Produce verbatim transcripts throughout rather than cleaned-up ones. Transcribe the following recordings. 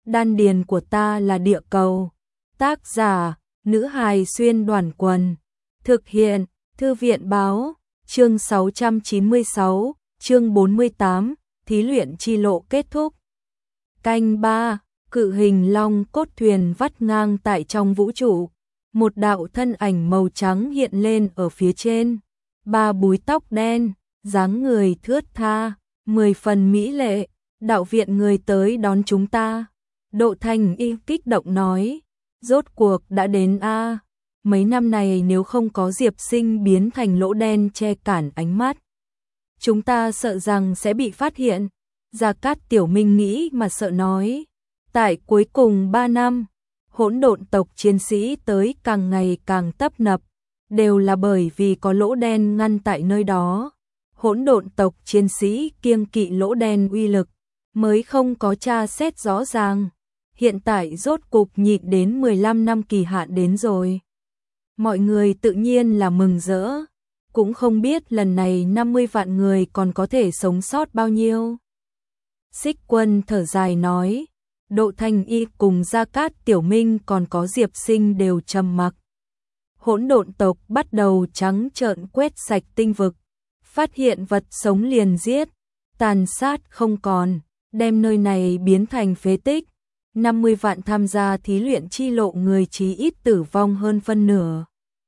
đan điền của ta là địa cầu. Tác giả, nữ hài xuyên đoàn quần. Thực hiện, thư viện báo, chương sáu trăm chín mươi sáu, chương bốn mươi tám, thí luyện chi lộ kết thúc. Canh ba, cự hình long cốt thuyền vắt ngang tại trong vũ trụ. Một đạo thân ảnh màu trắng hiện lên ở phía trên. Ba búi tóc đen, dáng người thướt tha, mười phần mỹ lệ. Đạo viện người tới đón chúng ta. Độ Thành Y kích động nói, rốt cuộc đã đến a. Mấy năm này nếu không có Diệp Sinh biến thành lỗ đen che cản ánh mắt, chúng ta sợ rằng sẽ bị phát hiện. Gia Cát Tiểu Minh nghĩ mà sợ nói, tại cuối cùng ba năm, hỗn độn tộc chiến sĩ tới càng ngày càng tấp nập, đều là bởi vì có lỗ đen ngăn tại nơi đó. Hỗn độn tộc chiến sĩ kiêng kỵ lỗ đen uy lực, mới không có tra xét rõ ràng. Hiện tại rốt cục nhịn đến mười lăm năm kỳ hạn đến rồi. Mọi người tự nhiên là mừng rỡ, cũng không biết lần này năm mươi vạn người còn có thể sống sót bao nhiêu. Xích Quân thở dài nói, Độ Thành Y cùng Gia Cát Tiểu Minh còn có Diệp Sinh đều trầm mặc. Hỗn độn tộc bắt đầu trắng trợn quét sạch tinh vực, phát hiện vật sống liền giết, tàn sát không còn, đem nơi này biến thành phế tích. năm mươi vạn tham gia thí luyện chi lộ người chí ít tử vong hơn phân nửa.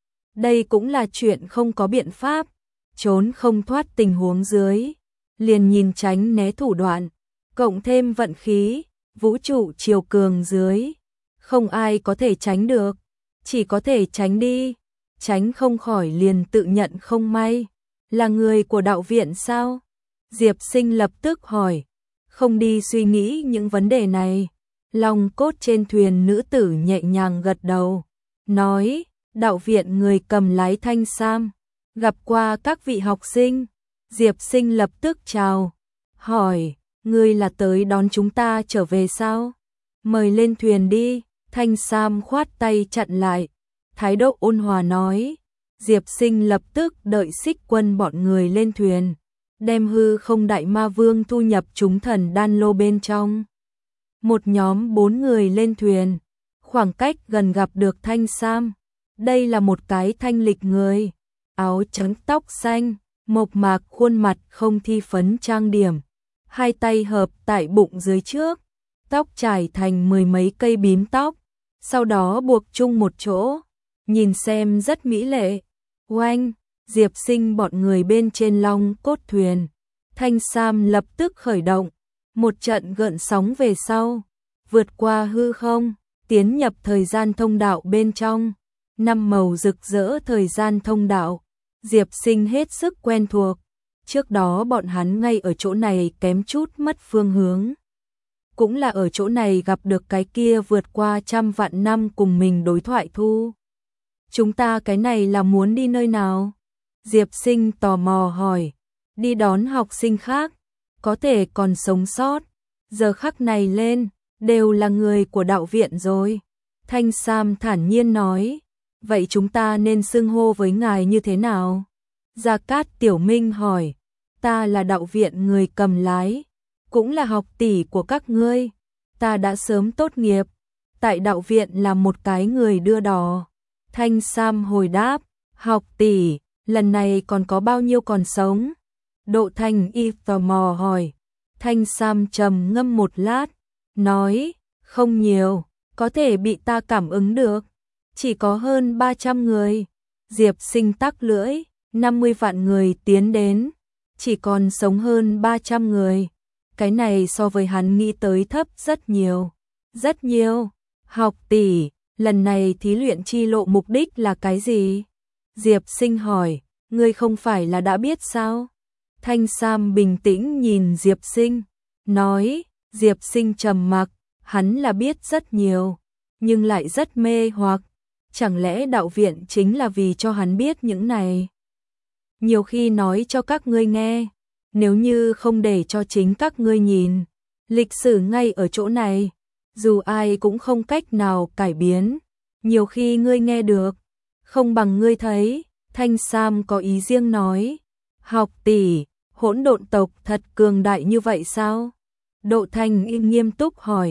Đây cũng là chuyện không có biện pháp, trốn không thoát tình huống dưới, liền nhìn tránh né thủ đoạn, cộng thêm vận khí, vũ trụ chiều cường dưới, không ai có thể tránh được, chỉ có thể tránh đi, tránh không khỏi liền tự nhận không may. Là người của đạo viện sao? Diệp Sinh lập tức hỏi, không đi suy nghĩ những vấn đề này. Long cốt trên thuyền nữ tử nhẹ nhàng gật đầu, nói, đạo viện người cầm lái thanh sam, gặp qua các vị học sinh. Diệp Sinh lập tức chào, hỏi, ngươi là tới đón chúng ta trở về sao? Mời lên thuyền đi. Thanh sam khoát tay chặn lại, thái độ ôn hòa nói. Diệp Sinh lập tức đợi Xích Quân bọn người lên thuyền, đem hư không đại ma vương thu nhập chúng thần đan lô bên trong. Một nhóm bốn người lên thuyền, khoảng cách gần gặp được Thanh Sam. Đây là một cái thanh lịch người, áo trắng tóc xanh, mộc mạc khuôn mặt không thi phấn trang điểm, hai tay hợp tại bụng dưới trước, tóc trải thành mười mấy cây bím tóc, sau đó buộc chung một chỗ, nhìn xem rất mỹ lệ. Oanh, Diệp Sinh bọn người bên trên long cốt thuyền, Thanh Sam lập tức khởi động, một trận gợn sóng về sau, vượt qua hư không, tiến nhập thời gian thông đạo bên trong. Năm màu rực rỡ thời gian thông đạo, Diệp Sinh hết sức quen thuộc, trước đó bọn hắn ngay ở chỗ này kém chút mất phương hướng. Cũng là ở chỗ này gặp được cái kia vượt qua trăm vạn năm cùng mình đối thoại thu. Chúng ta cái này là muốn đi nơi nào? Diệp Sinh tò mò hỏi. Đi đón học sinh khác, có thể còn sống sót. Giờ khắc này lên, đều là người của đạo viện rồi. Thanh Sam thản nhiên nói. Vậy chúng ta nên xưng hô với ngài như thế nào? Gia Cát Tiểu Minh hỏi. Ta là đạo viện người cầm lái, cũng là học tỷ của các ngươi. Ta đã sớm tốt nghiệp, tại đạo viện là một cái người đưa đò. Thanh Sam hồi đáp, học tỷ, lần này còn có bao nhiêu còn sống? Độ Thành Y tò mò hỏi. Thanh Sam trầm ngâm một lát, nói, không nhiều, có thể bị ta cảm ứng được, chỉ có hơn ba trăm người. Diệp Sinh tắc lưỡi, năm mươi vạn người tiến đến, chỉ còn sống hơn ba trăm người. Cái này so với hắn nghĩ tới thấp rất nhiều, rất nhiều. Học tỷ, lần này thí luyện chi lộ mục đích là cái gì? Diệp Sinh hỏi, ngươi không phải là đã biết sao? Thanh Sam bình tĩnh nhìn Diệp Sinh, nói, Diệp Sinh trầm mặc, hắn là biết rất nhiều, nhưng lại rất mê hoặc. Chẳng lẽ đạo viện chính là vì cho hắn biết những này? Nhiều khi nói cho các ngươi nghe, nếu như không để cho chính các ngươi nhìn, lịch sử ngay ở chỗ này, dù ai cũng không cách nào cải biến. Nhiều khi ngươi nghe được, không bằng ngươi thấy. Thanh Sam có ý riêng nói, học tỷ, hỗn độn tộc thật cường đại như vậy sao? Độ Thành Y nghiêm túc hỏi,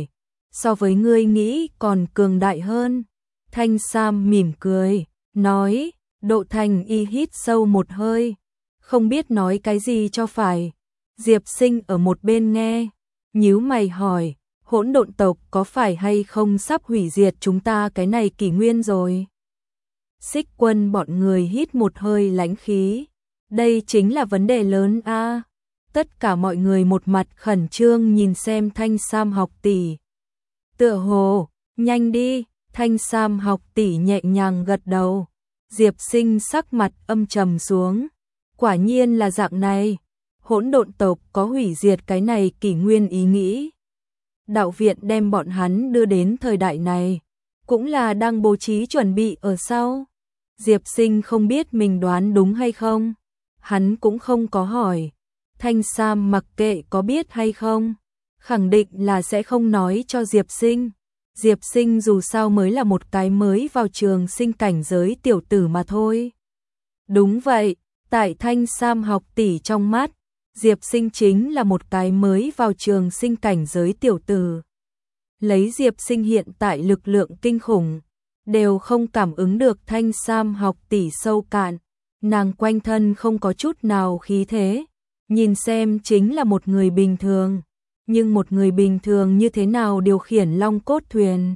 so với ngươi nghĩ còn cường đại hơn. Thanh Sam mỉm cười, nói, Độ Thành Y hít sâu một hơi, không biết nói cái gì cho phải. Diệp Sinh ở một bên nghe, nhíu mày hỏi, hỗn độn tộc có phải hay không sắp hủy diệt chúng ta cái này kỷ nguyên rồi? Xích Quân bọn người hít một hơi lãnh khí, đây chính là vấn đề lớn a. Tất cả mọi người một mặt khẩn trương nhìn xem Thanh Sam học tỷ. Tựa hồ, nhanh đi, Thanh Sam học tỷ nhẹ nhàng gật đầu. Diệp Sinh sắc mặt âm trầm xuống, quả nhiên là dạng này, hỗn độn tộc có hủy diệt cái này kỷ nguyên ý nghĩ. Đạo viện đem bọn hắn đưa đến thời đại này, cũng là đang bố trí chuẩn bị ở sau. Diệp Sinh không biết mình đoán đúng hay không, hắn cũng không có hỏi. Thanh Sam mặc kệ có biết hay không, khẳng định là sẽ không nói cho Diệp Sinh. Diệp Sinh dù sao mới là một cái mới vào trường sinh cảnh giới tiểu tử mà thôi. Đúng vậy, tại Thanh Sam học tỷ trong mắt, Diệp Sinh chính là một cái mới vào trường sinh cảnh giới tiểu tử. Lấy Diệp Sinh hiện tại lực lượng kinh khủng, đều không cảm ứng được Thanh Sam học tỷ sâu cạn, nàng quanh thân không có chút nào khí thế, nhìn xem chính là một người bình thường, nhưng một người bình thường như thế nào điều khiển Long Cốt Thuyền?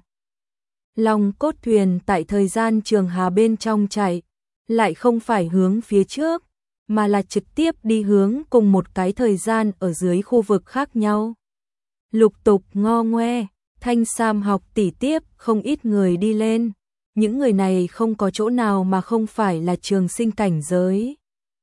Long Cốt Thuyền tại thời gian trường hà bên trong chạy, lại không phải hướng phía trước, mà là trực tiếp đi hướng cùng một cái thời gian ở dưới khu vực khác nhau. Lục tục ngo ngoe, Thanh Sam học tỷ tiếp không ít người đi lên, những người này không có chỗ nào mà không phải là trường sinh cảnh giới.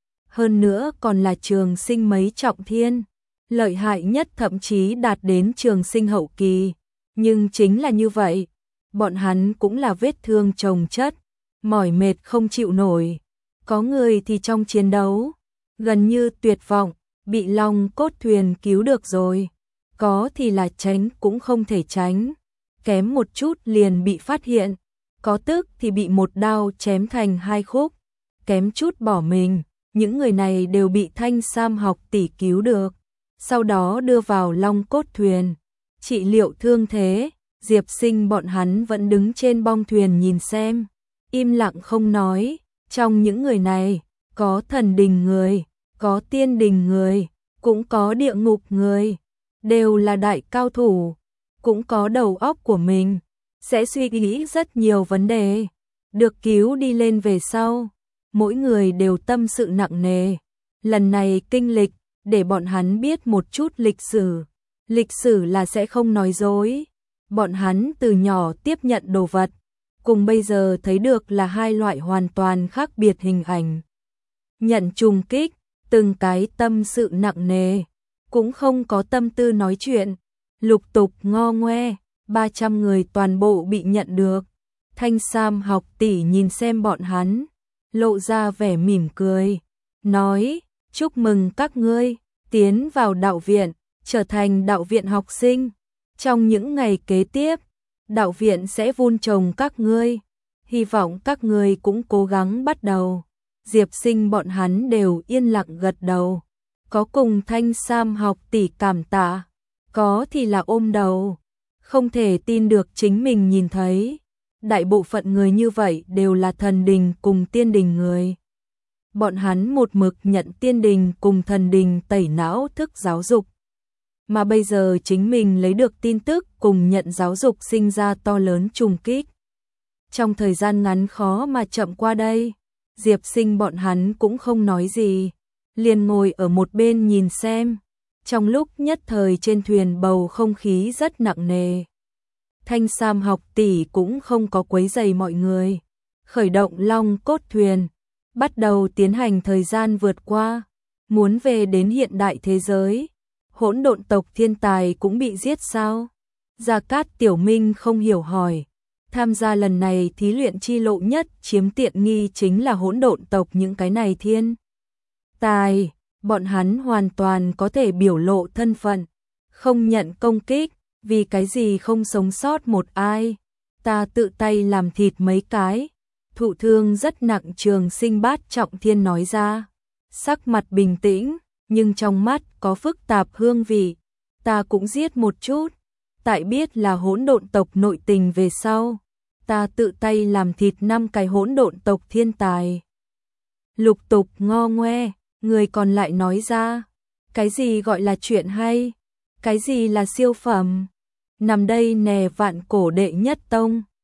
Hơn nữa còn là trường sinh mấy trọng thiên, lợi hại nhất thậm chí đạt đến trường sinh hậu kỳ, nhưng chính là như vậy, bọn hắn cũng là vết thương chồng chất, mỏi mệt không chịu nổi. Có người thì trong chiến đấu, gần như tuyệt vọng, bị Long Cốt Thuyền cứu được rồi, có thì là tránh cũng không thể tránh, kém một chút liền bị phát hiện, có tức thì bị một đao chém thành hai khúc, kém chút bỏ mình. Những người này đều bị Thanh Sam học tỷ cứu được, sau đó đưa vào Long Cốt Thuyền, trị liệu thương thế. Diệp Sinh bọn hắn vẫn đứng trên bong thuyền nhìn xem, im lặng không nói. Trong những người này, có thần đình người, có tiên đình người, cũng có địa ngục người, đều là đại cao thủ, cũng có đầu óc của mình, sẽ suy nghĩ rất nhiều vấn đề. Được cứu đi lên về sau, mỗi người đều tâm sự nặng nề. Lần này kinh lịch, để bọn hắn biết một chút lịch sử. Lịch sử là sẽ không nói dối. Bọn hắn từ nhỏ tiếp nhận đồ vật, cùng bây giờ thấy được là hai loại hoàn toàn khác biệt hình ảnh. Nhận trùng kích, từng cái tâm sự nặng nề, cũng không có tâm tư nói chuyện. Lục tục ngo ngoe, ba trăm người toàn bộ bị nhận được. Thanh Sam học tỷ nhìn xem bọn hắn, lộ ra vẻ mỉm cười, nói, chúc mừng các ngươi, tiến vào đạo viện, trở thành đạo viện học sinh. Trong những ngày kế tiếp, đạo viện sẽ vun trồng các ngươi, hy vọng các ngươi cũng cố gắng bắt đầu. Diệp Sinh bọn hắn đều yên lặng gật đầu, có cùng Thanh Sam học tỷ cảm tạ, có thì là ôm đầu, không thể tin được chính mình nhìn thấy. Đại bộ phận người như vậy đều là thần đình cùng tiên đình người. Bọn hắn một mực nhận tiên đình cùng thần đình tẩy não thức giáo dục. Mà bây giờ chính mình lấy được tin tức cùng nhận giáo dục sinh ra to lớn trùng kích. Trong thời gian ngắn khó mà chậm qua đây, Diệp Sinh bọn hắn cũng không nói gì, liền ngồi ở một bên nhìn xem. Trong lúc nhất thời trên thuyền bầu không khí rất nặng nề. Thanh Sam học tỷ cũng không có quấy rầy mọi người, khởi động Long Cốt Thuyền, bắt đầu tiến hành thời gian vượt qua, muốn về đến hiện đại thế giới. Hỗn độn tộc thiên tài cũng bị giết sao? Gia Cát Tiểu Minh không hiểu hỏi. Tham gia lần này thí luyện chi lộ nhất chiếm tiện nghi chính là hỗn độn tộc những cái này thiên tài, bọn hắn hoàn toàn có thể biểu lộ thân phận, không nhận công kích. Vì cái gì không sống sót một ai, ta tự tay làm thịt mấy cái. Thụ thương rất nặng Trường Sinh Bát Trọng Thiên nói ra, sắc mặt bình tĩnh, nhưng trong mắt có phức tạp hương vị. Ta cũng giết một chút, tại biết là hỗn độn tộc nội tình về sau, ta tự tay làm thịt năm cái hỗn độn tộc thiên tài. Lục tục ngo ngoe, người còn lại nói ra, cái gì gọi là chuyện hay, cái gì là siêu phẩm, nằm đây nè vạn cổ đệ nhất tông,